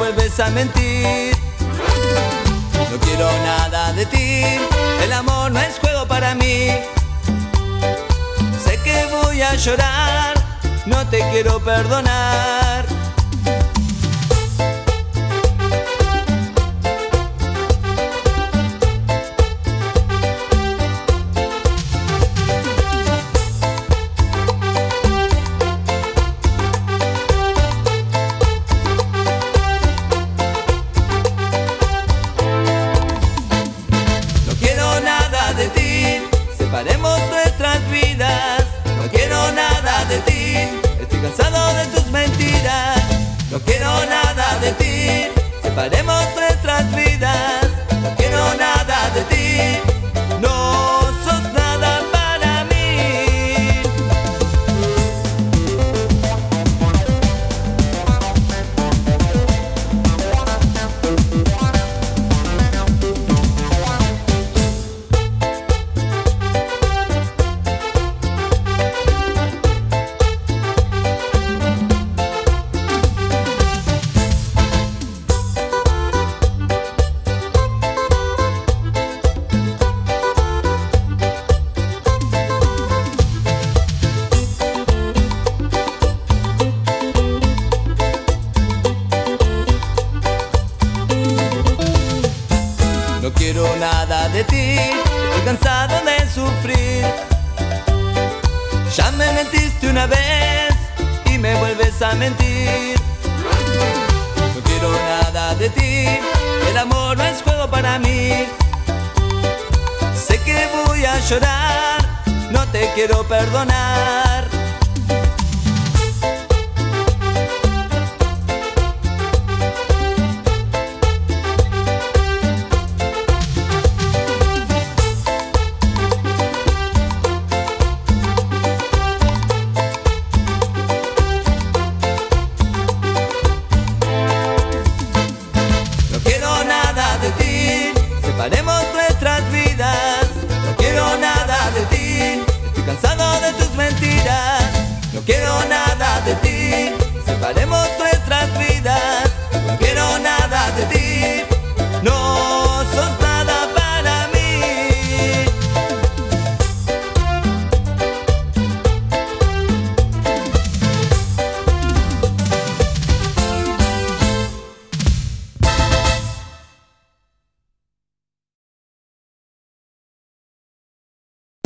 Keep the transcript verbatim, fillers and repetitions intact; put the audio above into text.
vuelves a mentir. No quiero nada de ti, el amor no es juego para mí. Sé que voy a llorar, no te quiero perdonar. Separemos nuestras vidas. No quiero nada de ti, estoy cansado de tus mentiras. No quiero nada de ti, separemos nuestras vidas. No quiero nada de ti, no sos nada para mí. No quiero nada de ti, estoy cansado de sufrir. Ya me mentiste una vez y me vuelves a mentir. No quiero nada de ti, el amor no es juego para mí. Sé que voy a llorar, no te quiero perdonar. No quiero nada de ti, separemos nuestras